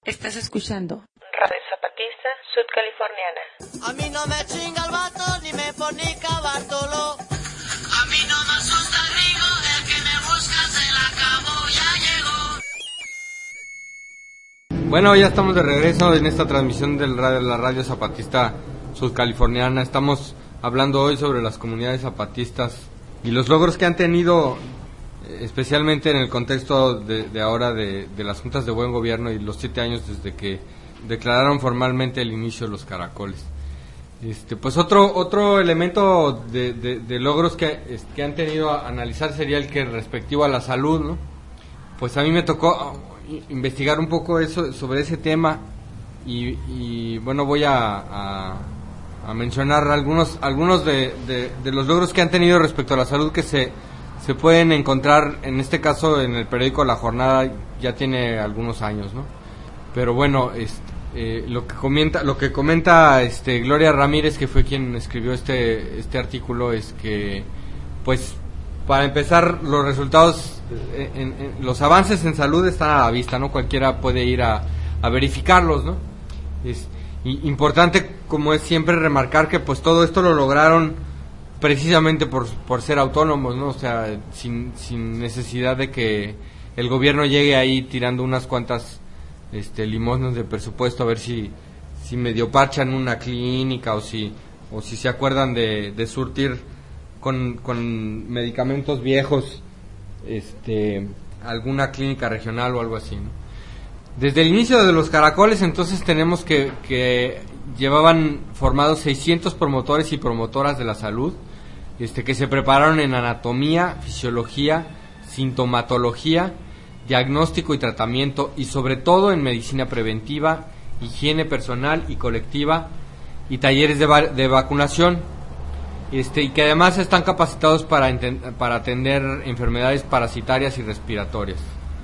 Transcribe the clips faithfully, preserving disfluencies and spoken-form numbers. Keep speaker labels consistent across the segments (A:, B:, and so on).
A: Estás escuchando
B: Radio Zapatista Sudcaliforniana.
C: A mí no me chinga el vato, ni me fornica Bartolo.
D: A mí no me asusta el rigo, el que me busca se la acabó, ya llegó.
E: Bueno, ya estamos de regreso en esta transmisión del radio, la Radio Zapatista Sudcaliforniana. Estamos hablando hoy sobre las comunidades zapatistas y los logros que han tenido, especialmente en el contexto de, de ahora de, de las juntas de buen gobierno y los siete años desde que declararon formalmente el inicio de los caracoles. Este, pues otro otro elemento de, de, de logros que, que han tenido a analizar sería el que respectivo a la salud, ¿no? Pues a mí me tocó investigar un poco eso sobre ese tema y, y bueno, voy a, a, a mencionar algunos algunos de, de, de los logros que han tenido respecto a la salud que se se pueden encontrar, en este caso en el periódico La Jornada, ya tiene algunos años, ¿no? Pero bueno, este, eh, lo que comenta, lo que comenta este Gloria Ramírez, que fue quien escribió este este artículo, es que, pues, para empezar, los resultados, en, en, los avances en salud están a la vista, ¿no? Cualquiera puede ir a, a verificarlos, ¿no? Es y, importante, como es siempre, remarcar que, pues, todo esto lo lograron precisamente por, por ser autónomos, ¿no? O sea, sin, sin necesidad de que el gobierno llegue ahí tirando unas cuantas este, limosnas de presupuesto a ver si, si medio parchan una clínica o si, o si se acuerdan de, de surtir con, con medicamentos viejos este, alguna clínica regional o algo así, ¿no? Desde el inicio de los caracoles, entonces, tenemos que, que llevaban formados seiscientos promotores y promotoras de la salud, este, que se prepararon en anatomía, fisiología, sintomatología, diagnóstico y tratamiento, y sobre todo en medicina preventiva, higiene personal y colectiva, y talleres de, va- de vacunación, este, y que además están capacitados para, enten- para atender enfermedades parasitarias y respiratorias.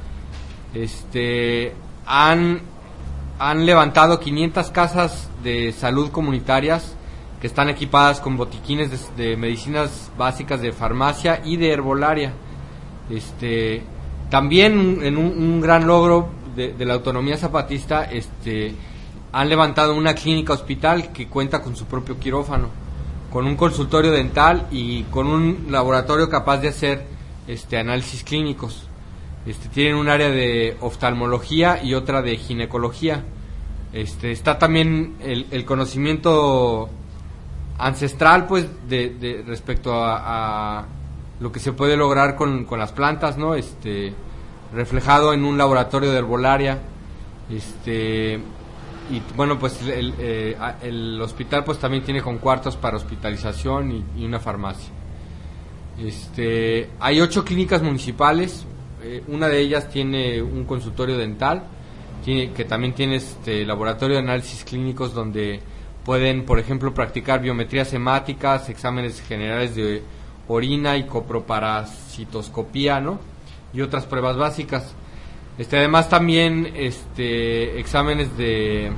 E: Este, han, han levantado quinientas casas de salud comunitarias que están equipadas con botiquines de, de medicinas básicas de farmacia y de herbolaria. Este, también en un, un gran logro de, de la autonomía zapatista, este, han levantado una clínica hospital que cuenta con su propio quirófano, con un consultorio dental y con un laboratorio capaz de hacer este, análisis clínicos. Este, tienen un área de oftalmología y otra de ginecología. Este, está también el, el conocimiento ancestral, pues, de, de respecto a, a lo que se puede lograr con, con las plantas, ¿no? Este, reflejado en un laboratorio de herbolaria. Este, y bueno, pues el, eh, el hospital, pues, también tiene con cuartos para hospitalización y, y una farmacia. Este, hay ocho clínicas municipales. Eh, una de ellas tiene un consultorio dental, tiene, que también tiene este laboratorio de análisis clínicos donde pueden, por ejemplo, practicar biometrías hemáticas, exámenes generales de orina y coproparasitoscopía, ¿no? Y otras pruebas básicas. Este, además también este exámenes de,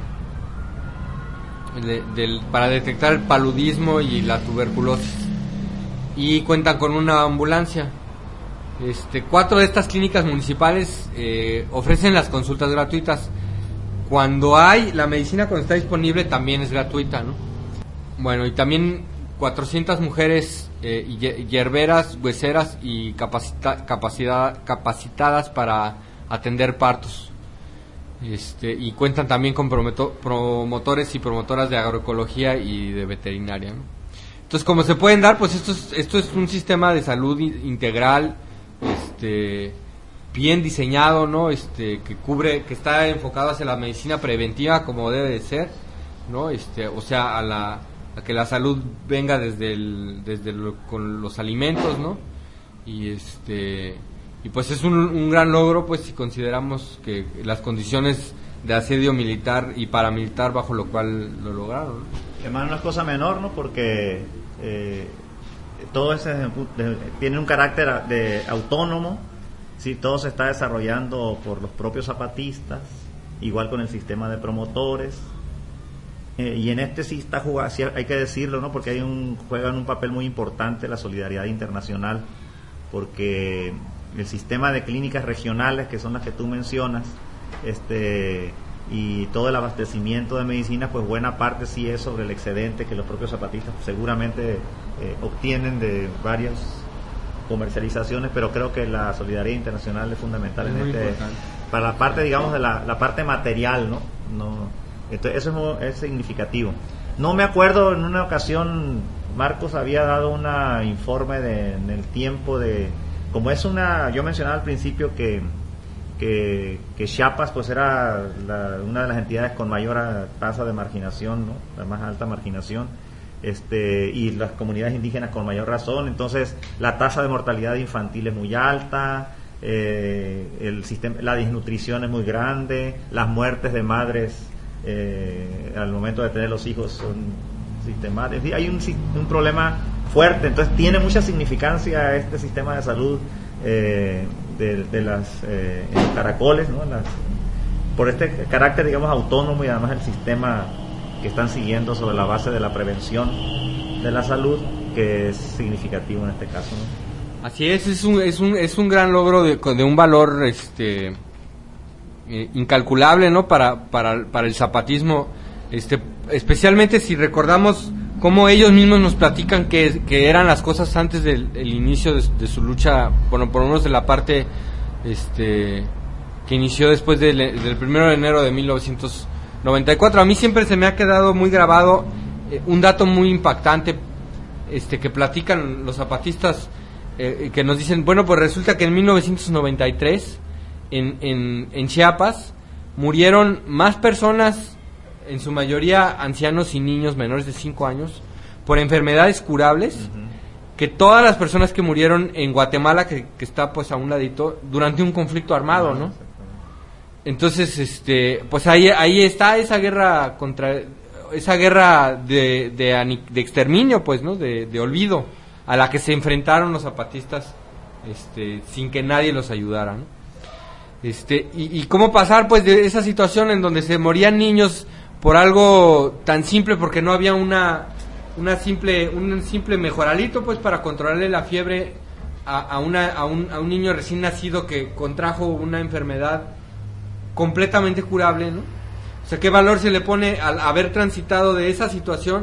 E: de, de para detectar el paludismo y la tuberculosis. Y cuentan con una ambulancia. Este, cuatro de estas clínicas municipales eh, ofrecen las consultas gratuitas. Cuando hay, la medicina cuando está disponible también es gratuita, ¿no? Bueno, y también cuatrocientas mujeres eh, hierberas, hueseras y capacita, capacidad, capacitadas para atender partos. Este, y cuentan también con prometo, promotores y promotoras de agroecología y de veterinaria, ¿no? Entonces, como se pueden dar, pues esto es, esto es un sistema de salud integral, este, bien diseñado, ¿no? Este, que cubre, que está enfocado hacia la medicina preventiva como debe de ser, ¿no? Este, o sea, a la a que la salud venga desde el, desde lo, con los alimentos, ¿no? Y este, y pues es un, un gran logro, pues, si consideramos que las condiciones de asedio militar y paramilitar bajo lo cual lo lograron, ¿no?
F: Además no es cosa menor, ¿no? Porque eh, todo ese tiene un carácter de autónomo, sí, todo se está desarrollando por los propios zapatistas, igual con el sistema de promotores, eh, y en este sí está jugando, sí hay que decirlo, ¿no? Porque hay un juegan un papel muy importante la solidaridad internacional, porque el sistema de clínicas regionales, que son las que tú mencionas, este y todo el abastecimiento de medicinas, pues buena parte sí es sobre el excedente que los propios zapatistas seguramente eh, obtienen de varias comercializaciones, pero creo que la solidaridad internacional es fundamental es en este importante. Para la parte, digamos, de la, la parte material, ¿no? no entonces eso es, es significativo. No me acuerdo, en una ocasión Marcos había dado un informe de, en el tiempo de, como es una, yo mencionaba al principio que Que, que Chiapas pues era la, una de las entidades con mayor tasa de marginación, ¿no? La más alta marginación, este, y las comunidades indígenas con mayor razón. Entonces la tasa de mortalidad infantil es muy alta, eh, el sistema, la desnutrición es muy grande, las muertes de madres eh, al momento de tener los hijos son sistemáticas. Hay un, un problema fuerte, entonces tiene mucha significancia este sistema de salud eh, de, de las eh, caracoles, ¿no? Las, por este carácter, digamos, autónomo, y además el sistema que están siguiendo sobre la base de la prevención de la salud, que es significativo en este caso, ¿no?
E: Así es, es un, es un, es un gran logro de, de un valor este eh, incalculable, ¿no? Para, para, para el zapatismo, este, especialmente si recordamos cómo ellos mismos nos platican que, que eran las cosas antes del el inicio de, de su lucha, bueno, por lo menos de la parte este que inició después del, del primero de enero de mil novecientos noventa y cuatro. A mí siempre se me ha quedado muy grabado eh, un dato muy impactante este que platican los zapatistas, eh, que nos dicen, bueno, pues resulta que en mil novecientos noventa y tres en, en, en Chiapas murieron más personas, en su mayoría ancianos y niños menores de cinco años, por enfermedades curables, uh-huh, que todas las personas que murieron en Guatemala, que, que está pues a un ladito, durante un conflicto armado, ¿no? Entonces, este, pues ahí ahí está esa guerra contra, esa guerra de, de, de exterminio, pues, ¿no? De, de olvido, a la que se enfrentaron los zapatistas, este, sin que nadie los ayudara, ¿no? Este, y, y cómo pasar, pues, de esa situación en donde se morían niños por algo tan simple, porque no había una una simple un simple mejoralito pues para controlarle la fiebre a, a una a un, a un niño recién nacido que contrajo una enfermedad completamente curable, ¿no? O sea, qué valor se le pone al haber transitado de esa situación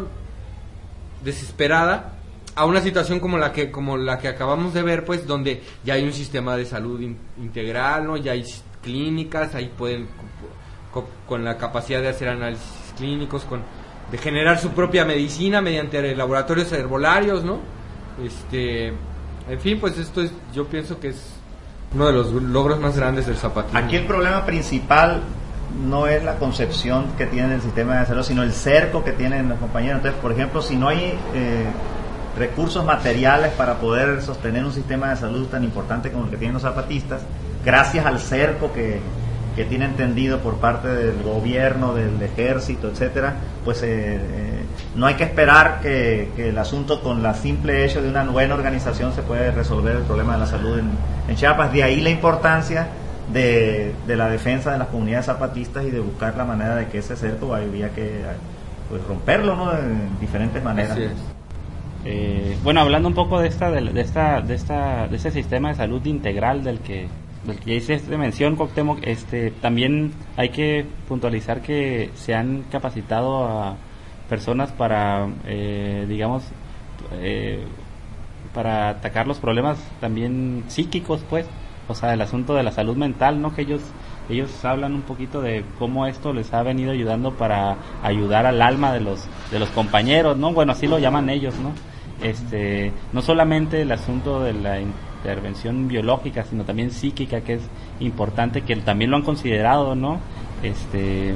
E: desesperada a una situación como la que como la que acabamos de ver, pues, donde ya hay un sistema de salud in, integral, ¿no? Ya hay clínicas, ahí pueden con la capacidad de hacer análisis clínicos, con de generar su propia medicina mediante laboratorios herbolarios, ¿no? Este, en fin, pues esto es, yo pienso que es uno de los logros más grandes del zapatismo.
F: Aquí el problema principal no es la concepción que tiene el sistema de salud, sino el cerco que tienen los compañeros. Entonces, por ejemplo, si no hay eh, recursos materiales para poder sostener un sistema de salud tan importante como el que tienen los zapatistas, gracias al cerco que que tiene entendido por parte del gobierno, del ejército, etcétera, pues eh, eh, no hay que esperar que, que el asunto con la simple hecho de una buena organización se puede resolver el problema de la salud en, en Chiapas. De ahí la importancia de, de la defensa de las comunidades zapatistas y de buscar la manera de que ese cerco había que pues romperlo, ¿no? De diferentes maneras.
A: Así es. Eh, bueno, hablando un poco de esta, de, de esta, de esta, de este sistema de salud integral del que del que ya hice mención, Cuauhtémoc, este, también hay que puntualizar que se han capacitado a personas para, eh, digamos, eh, para atacar los problemas también psíquicos, pues, o sea, el asunto de la salud mental, ¿no? Que ellos ellos hablan un poquito de cómo esto les ha venido ayudando para ayudar al alma de los de los compañeros, ¿no? Bueno, así lo llaman ellos, ¿no? Este, no solamente el asunto de la intervención biológica, sino también psíquica, que es importante, que también lo han considerado, ¿no? Este,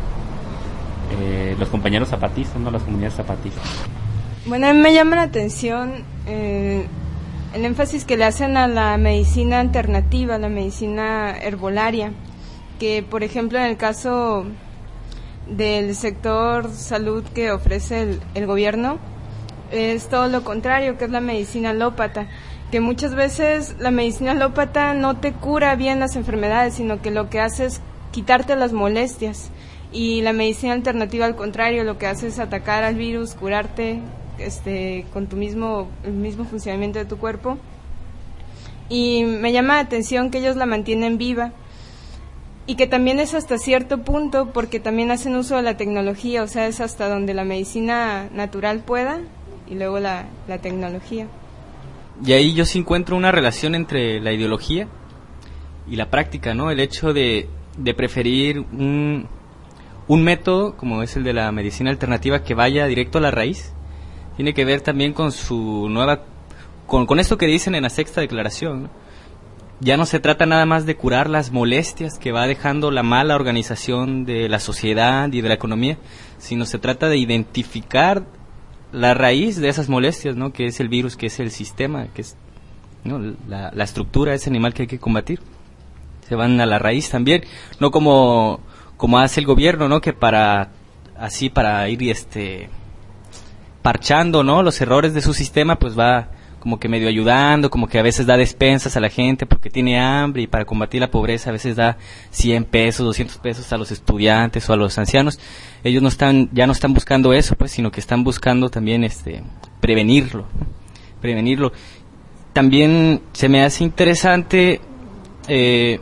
A: eh, los compañeros zapatistas, ¿no? Las comunidades zapatistas.
G: Bueno, a mí me llama la atención eh, el énfasis que le hacen a la medicina alternativa, a la medicina herbolaria, que por ejemplo en el caso del sector salud que ofrece el, el gobierno, es todo lo contrario, que es la medicina alópata, que muchas veces la medicina alópata no te cura bien las enfermedades, sino que lo que hace es quitarte las molestias, y la medicina alternativa al contrario, lo que hace es atacar al virus, curarte este con tu mismo el mismo funcionamiento de tu cuerpo. Y me llama la atención que ellos la mantienen viva. y que también es hasta cierto punto porque también hacen uso de la tecnología, o sea, es hasta donde la medicina natural pueda y luego la, la tecnología.
H: Y ahí yo sí encuentro una relación entre la ideología y la práctica, ¿no? El hecho de, de preferir un, un método como es el de la medicina alternativa que vaya directo a la raíz, tiene que ver también con su nueva, con, con esto que dicen en la sexta declaración, ¿no? Ya no se trata nada más de curar las molestias que va dejando la mala organización de la sociedad y de la economía, sino se trata de identificar la raíz de esas molestias, ¿no? Que es el virus, que es el sistema, que es, ¿no? la, la estructura de ese animal que hay que combatir. Se van a la raíz también, no como como hace el gobierno, ¿no? Que para así para ir este parchando, ¿no? Los errores de su sistema, pues va como que medio ayudando, como que a veces da despensas a la gente porque tiene hambre, y para combatir la pobreza a veces da cien pesos, doscientos pesos a los estudiantes o a los ancianos. Ellos no están, ya no están buscando eso, pues, sino que están buscando también este prevenirlo, prevenirlo. También se me hace interesante eh,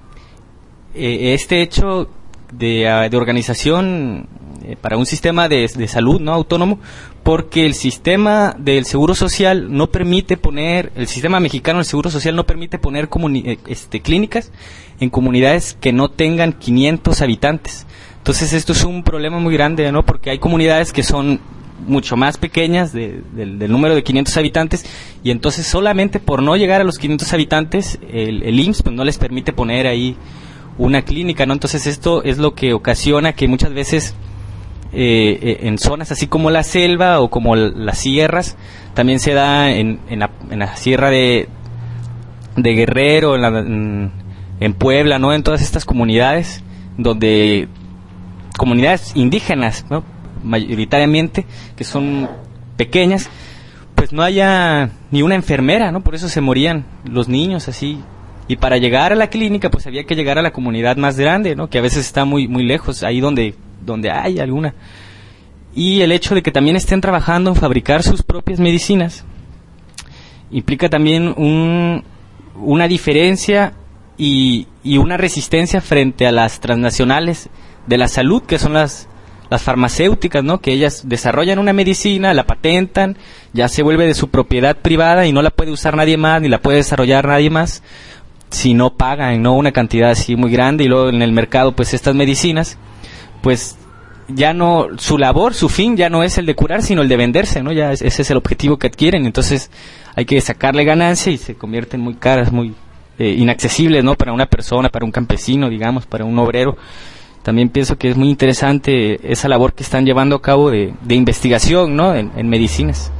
H: eh, este hecho de, de organización eh, para un sistema de, de salud, ¿no? Autónomo, porque el sistema del Seguro Social no permite poner, el sistema mexicano del Seguro Social no permite poner comuni- este, clínicas en comunidades que no tengan quinientos habitantes. Entonces esto es un problema muy grande, ¿no? Porque hay comunidades que son mucho más pequeñas de, de, del número de quinientos habitantes, y entonces solamente por no llegar a los quinientos habitantes el, el I M S S pues no les permite poner ahí una clínica, ¿no? Entonces esto es lo que ocasiona que muchas veces eh, en zonas así como la selva o como las sierras, también se da en, en, la, en la sierra de, de Guerrero, en, la, en, en Puebla, ¿no? En todas estas comunidades, donde comunidades indígenas, ¿no? Mayoritariamente, que son pequeñas, pues no haya ni una enfermera, ¿no? Por eso se morían los niños así. Y para llegar a la clínica, pues había que llegar a la comunidad más grande, ¿no? Que a veces está muy muy lejos, ahí donde donde hay alguna. Y el hecho de que también estén trabajando en fabricar sus propias medicinas implica también un, una diferencia y, y una resistencia frente a las transnacionales de la salud, que son las las farmacéuticas, ¿no? Que ellas desarrollan una medicina, la patentan, ya se vuelve de su propiedad privada y no la puede usar nadie más, ni la puede desarrollar nadie más, si no pagan, ¿no? Una cantidad así muy grande. Y luego en el mercado, pues estas medicinas, pues ya no, su labor, su fin ya no es el de curar, sino el de venderse, ¿no? Ya es, ese es el objetivo que adquieren. Entonces hay que sacarle ganancia y se convierten muy caras, muy eh, inaccesibles, ¿no? Para una persona, para un campesino, digamos, para un obrero. También pienso que es muy interesante esa labor que están llevando a cabo de, de investigación, ¿no? En, en medicinas.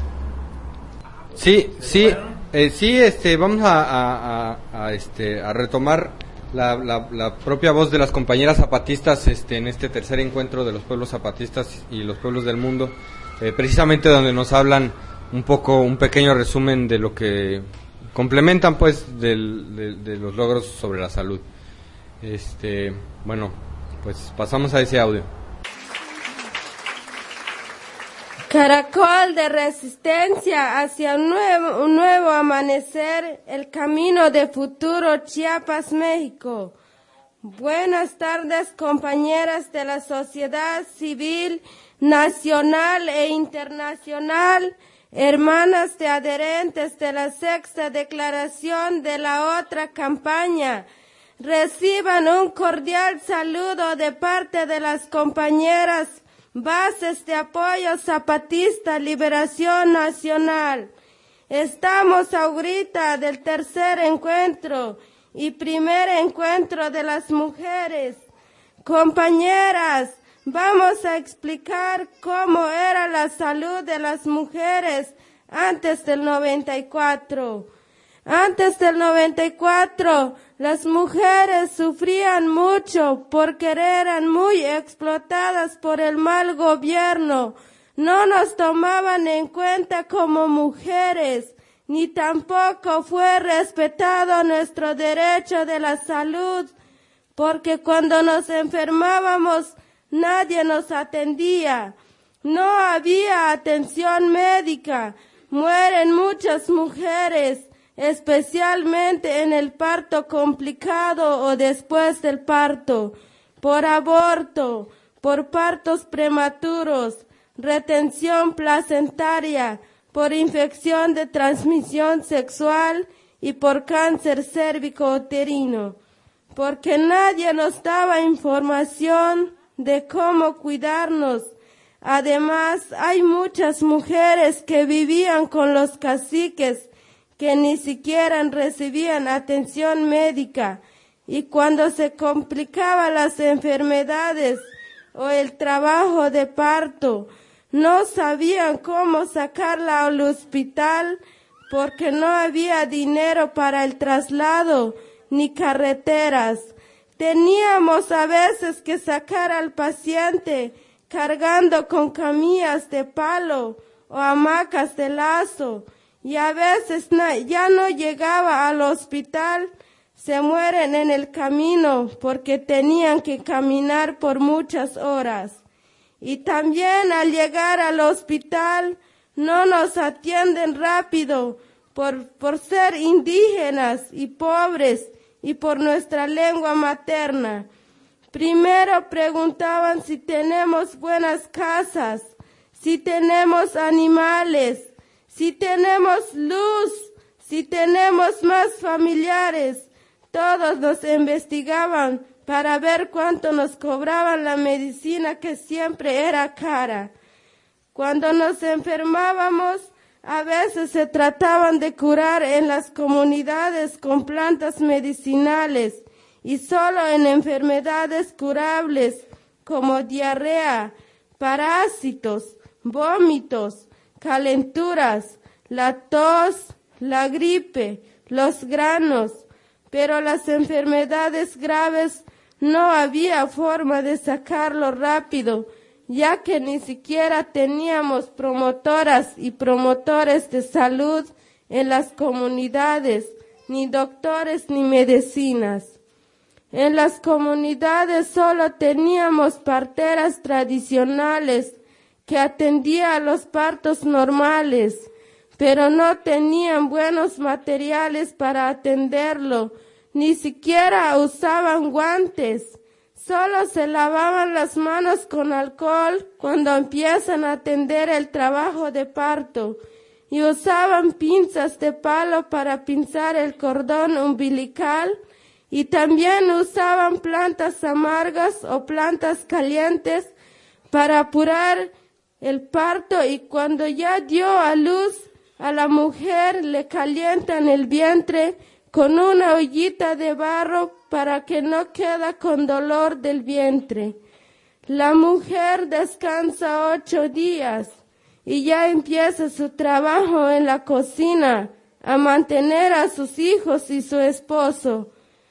E: Sí, sí, eh, sí, este, vamos a, a, a, a, este, a retomar la, la, la propia voz de las compañeras zapatistas, este, en este tercer encuentro de los pueblos zapatistas y los pueblos del mundo, eh, precisamente donde nos hablan un poco, un pequeño resumen de lo que complementan, pues, del, de, de los logros sobre la salud. Este, bueno. Pues pasamos a ese audio.
I: Caracol de resistencia hacia un nuevo, un nuevo amanecer, el camino de futuro Chiapas, México. Buenas tardes, compañeras de la sociedad civil nacional e internacional, hermanas de adherentes de la sexta declaración de la otra campaña. Reciban un cordial saludo de parte de las compañeras bases de apoyo zapatista Liberación Nacional. Estamos ahorita del tercer encuentro y primer encuentro de las mujeres. Compañeras, vamos a explicar cómo era la salud de las mujeres antes del noventa y cuatro. Antes del noventa y cuatro, las mujeres sufrían mucho porque eran muy explotadas por el mal gobierno. No nos tomaban en cuenta como mujeres, ni tampoco fue respetado nuestro derecho de la salud, porque cuando nos enfermábamos nadie nos atendía. No había atención médica. Mueren muchas mujeres. especialmente en el parto complicado o después del parto, por aborto, por partos prematuros, retención placentaria, por infección de transmisión sexual y por cáncer cérvico-uterino, porque nadie nos daba información de cómo cuidarnos. Además, hay muchas mujeres que vivían con los caciques que ni siquiera recibían atención médica, y cuando se complicaban las enfermedades o el trabajo de parto, no sabían cómo sacarla al hospital porque no había dinero para el traslado ni carreteras. Teníamos a veces que sacar al paciente cargando con camillas de palo o hamacas de lazo, y a veces no, ya no llegaba al hospital, se mueren en el camino porque tenían que caminar por muchas horas. Y también al llegar al hospital no nos atienden rápido por, por ser indígenas y pobres y por nuestra lengua materna. Primero preguntaban si tenemos buenas casas, si tenemos animales, si tenemos luz, si tenemos más familiares. Todos nos investigaban para ver cuánto nos cobraban la medicina, que siempre era cara. Cuando nos enfermábamos, a veces se trataban de curar en las comunidades con plantas medicinales y solo en enfermedades curables como diarrea, parásitos, vómitos, calenturas, la tos, la gripe, los granos. Pero las enfermedades graves no había forma de sacarlo rápido, ya que ni siquiera teníamos promotoras y promotores de salud en las comunidades, ni doctores ni medicinas. En las comunidades solo teníamos parteras tradicionales que atendían a los partos normales, pero no tenían buenos materiales para atenderlo, ni siquiera usaban guantes. Solo se lavaban las manos con alcohol cuando empiezan a atender el trabajo de parto, y usaban pinzas de palo para pinzar el cordón umbilical, y también usaban plantas amargas o plantas calientes para apurar el parto, y cuando ya dio a luz a la mujer le calientan el vientre con una ollita de barro para que no quede con dolor del vientre. La mujer descansa ocho días y ya empieza su trabajo en la cocina, a mantener a sus hijos y su esposo.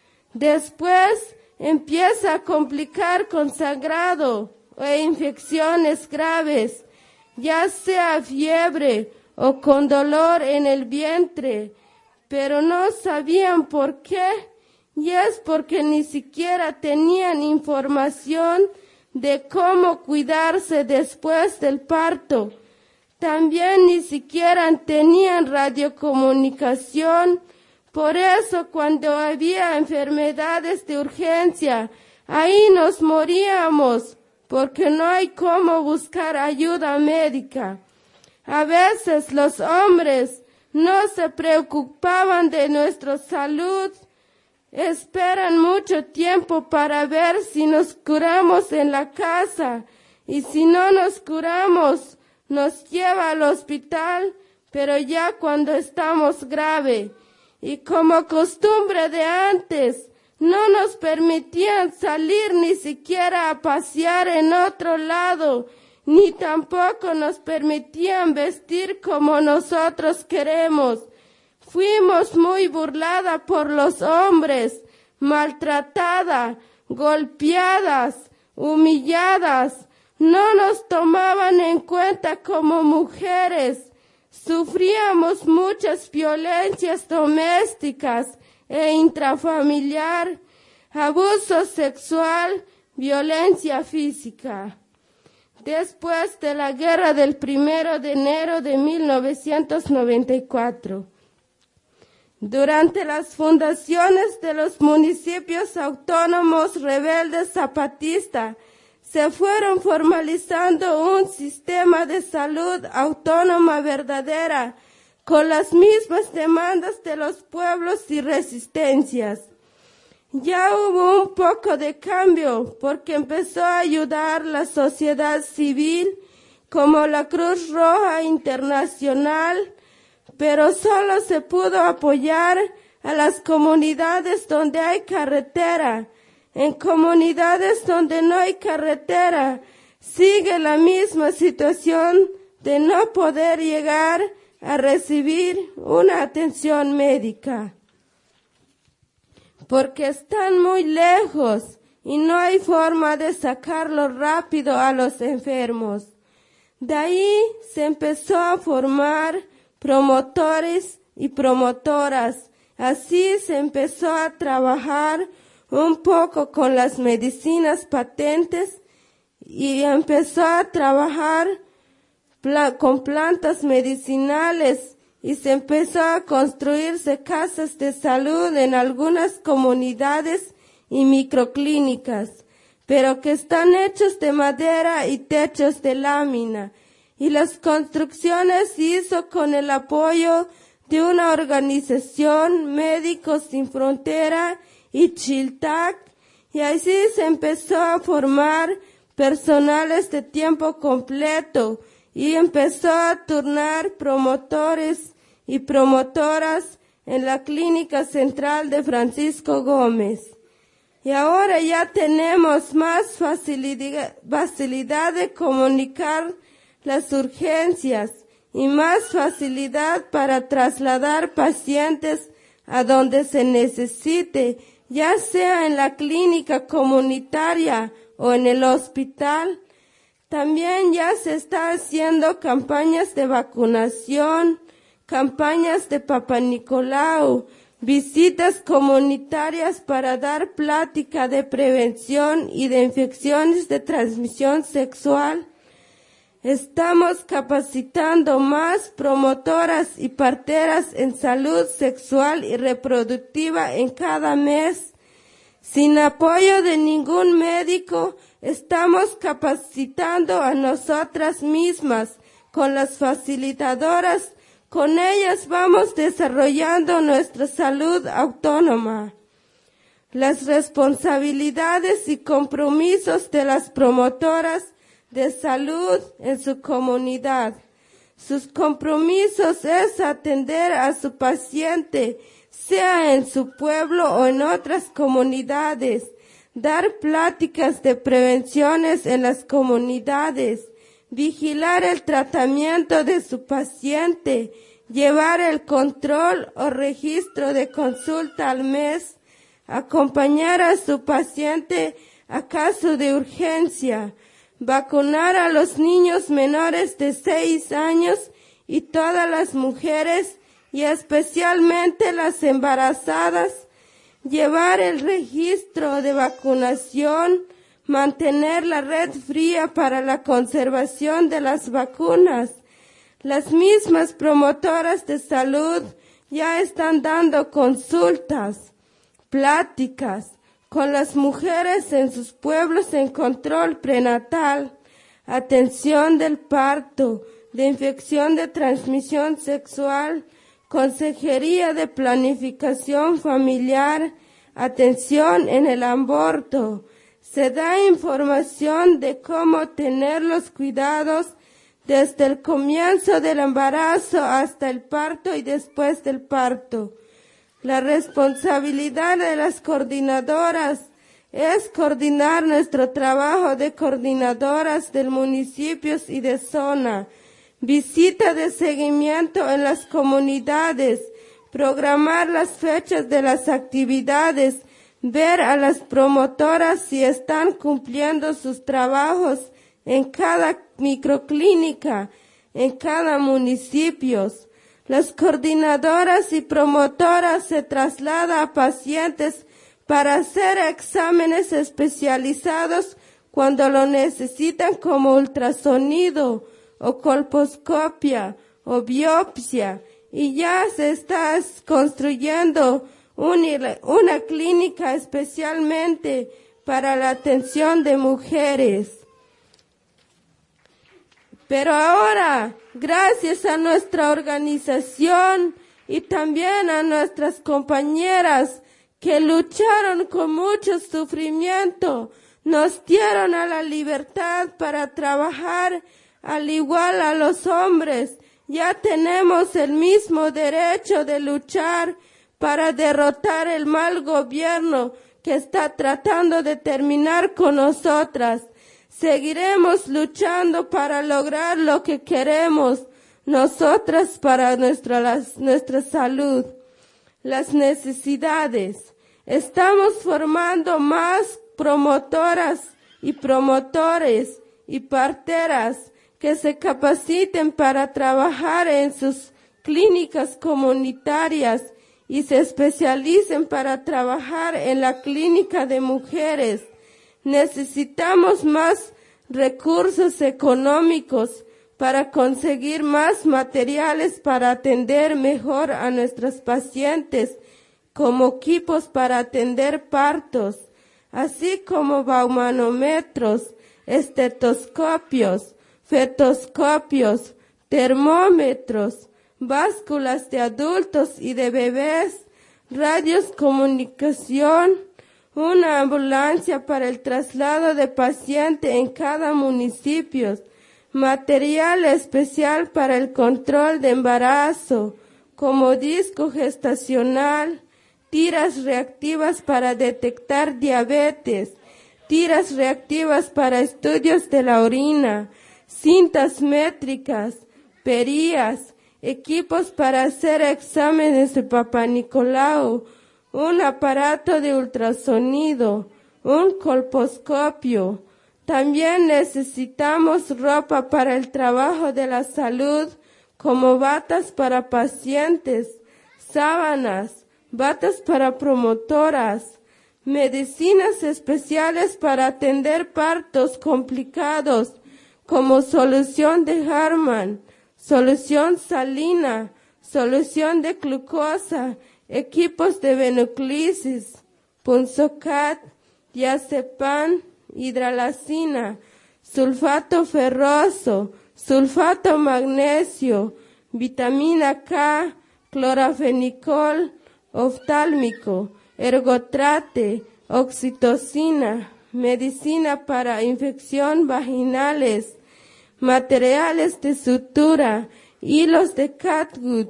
I: Después empieza a complicar con sangrado e infecciones graves, ya sea fiebre o con dolor en el vientre, pero no sabían por qué, y es porque ni siquiera tenían información de cómo cuidarse después del parto. También ni siquiera tenían radiocomunicación, por eso cuando había enfermedades de urgencia, ahí nos moríamos, porque no hay cómo buscar ayuda médica. A veces los hombres no se preocupaban de nuestra salud, esperan mucho tiempo para ver si nos curamos en la casa, y si no nos curamos, nos lleva al hospital, pero ya cuando estamos grave. Y como costumbre de antes, no nos permitían salir ni siquiera a pasear en otro lado, ni tampoco nos permitían vestir como nosotros queremos. Fuimos muy burlada por los hombres, maltratada, golpeadas, humilladas. No nos tomaban en cuenta como mujeres. Sufríamos muchas violencias domésticas e intrafamiliar, abuso sexual, violencia física. Después de la guerra del primero de enero de mil novecientos noventa y cuatro, Durante las fundaciones de los municipios autónomos rebeldes zapatistas, se fueron formalizando un sistema de salud autónoma verdadera, con las mismas demandas de los pueblos y resistencias. Ya hubo un poco de cambio, porque empezó a ayudar la sociedad civil, como la Cruz Roja Internacional, pero solo se pudo apoyar a las comunidades donde hay carretera. En comunidades donde no hay carretera, sigue la misma situación de no poder llegar a recibir una atención médica, porque están muy lejos y no hay forma de sacarlo rápido a los enfermos. De ahí se empezó a formar promotores y promotoras. Así se empezó a trabajar un poco con las medicinas patentes y empezó a trabajar pla- con plantas medicinales y se empezó a construirse casas de salud en algunas comunidades y microclínicas, pero que están hechos de madera y techos de lámina, y las construcciones se hizo con el apoyo de una organización Médicos Sin Frontera y Chiltac, y así se empezó a formar personales de tiempo completo y empezó a turnar promotores y promotoras en la clínica central de Francisco Gómez. Y ahora ya tenemos más facilidad, facilidad de comunicar las urgencias y más facilidad para trasladar pacientes a donde se necesite, ya sea en la clínica comunitaria o en el hospital. También ya se está haciendo campañas de vacunación, campañas de Papá Nicolau, visitas comunitarias para dar plática de prevención y de infecciones de transmisión sexual. Estamos capacitando más promotoras y parteras en salud sexual y reproductiva en cada mes. Sin apoyo de ningún médico, estamos capacitando a nosotras mismas con las facilitadoras. Con ellas vamos desarrollando nuestra salud autónoma. Las responsabilidades y compromisos de las promotoras de salud en su comunidad. Sus compromisos es atender a su paciente, sea en su pueblo o en otras comunidades, dar pláticas de prevenciones en las comunidades, vigilar el tratamiento de su paciente, llevar el control o registro de consulta al mes, acompañar a su paciente a caso de urgencia, vacunar a los niños menores de seis años y todas las mujeres y especialmente las embarazadas, llevar el registro de vacunación, mantener la red fría para la conservación de las vacunas. Las mismas promotoras de salud ya están dando consultas, pláticas con las mujeres en sus pueblos en control prenatal, atención del parto, de infección de transmisión sexual, consejería de planificación familiar, atención en el aborto. Se da información de cómo tener los cuidados desde el comienzo del embarazo hasta el parto y después del parto. La responsabilidad de las coordinadoras es coordinar nuestro trabajo de coordinadoras del municipios y de zona, visita de seguimiento en las comunidades, programar las fechas de las actividades, ver a las promotoras si están cumpliendo sus trabajos en cada microclínica, en cada municipio. Las coordinadoras y promotoras se trasladan a pacientes para hacer exámenes especializados cuando lo necesitan, como ultrasonido o colposcopia o biopsia, y ya se está construyendo una, una clínica especialmente para la atención de mujeres. Pero ahora, gracias a nuestra organización y también a nuestras compañeras que lucharon con mucho sufrimiento, nos dieron a la libertad para trabajar al igual a los hombres. Ya tenemos el mismo derecho de luchar para derrotar el mal gobierno que está tratando de terminar con nosotras. Seguiremos luchando para lograr lo que queremos, nosotras para nuestra, las, nuestra salud. Las necesidades. Estamos formando más promotoras y promotores y parteras que se capaciten para trabajar en sus clínicas comunitarias y se especialicen para trabajar en la clínica de mujeres. Necesitamos más recursos económicos para conseguir más materiales para atender mejor a nuestras pacientes, como equipos para atender partos, así como baumanómetros, estetoscopios, fetoscopios, termómetros, básculas de adultos y de bebés, radios comunicación, una ambulancia para el traslado de paciente en cada municipio, material especial para el control de embarazo, como disco gestacional, tiras reactivas para detectar diabetes, tiras reactivas para estudios de la orina, cintas métricas, perías, equipos para hacer exámenes de Papá Nicolau, un aparato de ultrasonido, un colposcopio. También necesitamos ropa para el trabajo de la salud, como batas para pacientes, sábanas, batas para promotoras, medicinas especiales para atender partos complicados, como solución de Harman, solución salina, solución de glucosa, equipos de venoclisis, punzocat, diazepam, hidralacina, sulfato ferroso, sulfato magnesio, vitamina K, clorafenicol, oftálmico, ergotrate, oxitocina, medicina para infección vaginales, materiales de sutura, hilos de catgut,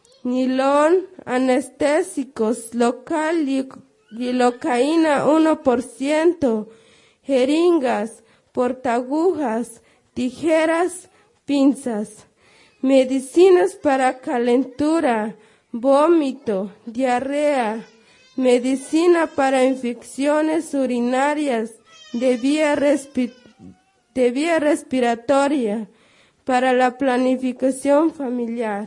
I: nilón, anestésicos, local y lidocaína uno por ciento, jeringas, portagujas, tijeras, pinzas, medicinas para calentura, vómito, diarrea, medicina para infecciones urinarias de vía, respi- de vía respiratoria, para la planificación familiar.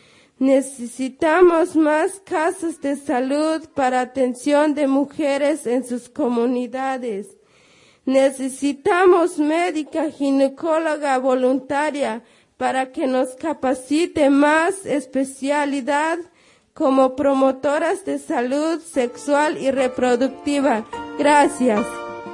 I: Necesitamos más casas de salud para atención de mujeres en sus comunidades. Necesitamos médica ginecóloga voluntaria para que nos capacite más especialidad como promotoras de salud sexual y reproductiva. Gracias.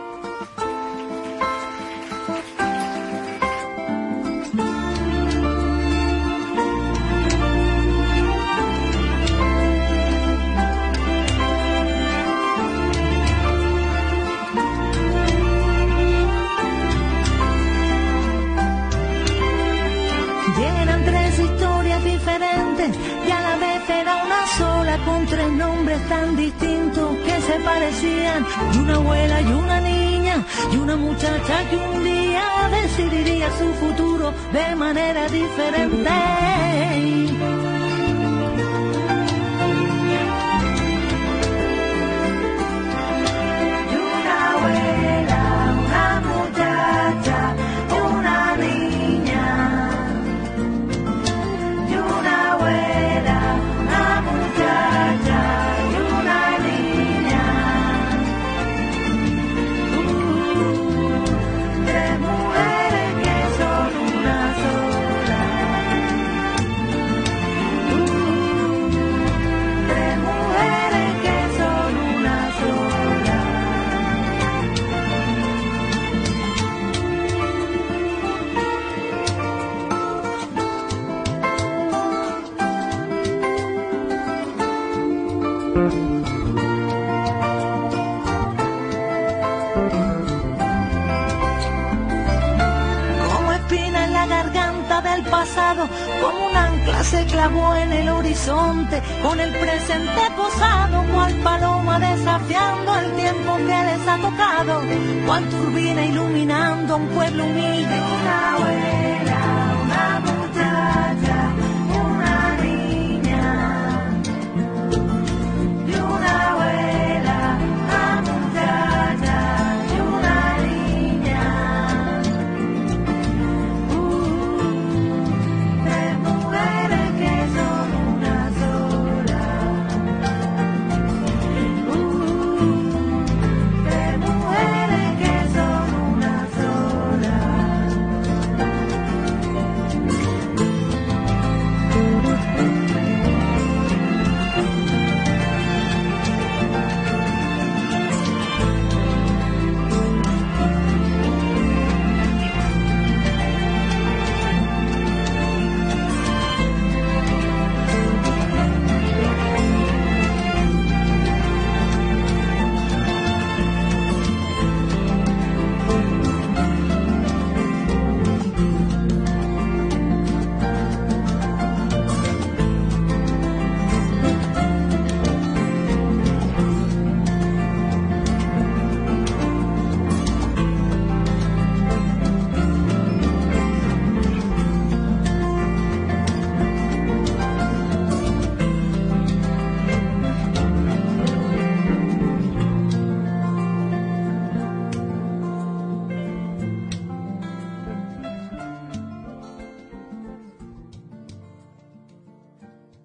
J: Y a la vez era una sola con tres nombres tan distintos que se parecían, y una abuela y una niña y una muchacha que un día decidiría su futuro de manera diferente. Y una abuela, una muchacha y una niña. Una abuela, una muchacha y una niña. Uh, tres mujeres que son una sola. el pasado, como un ancla se clavó en el horizonte, con el presente posado, cual paloma desafiando el tiempo que les ha tocado, cual turbina iluminando a un pueblo humilde. Una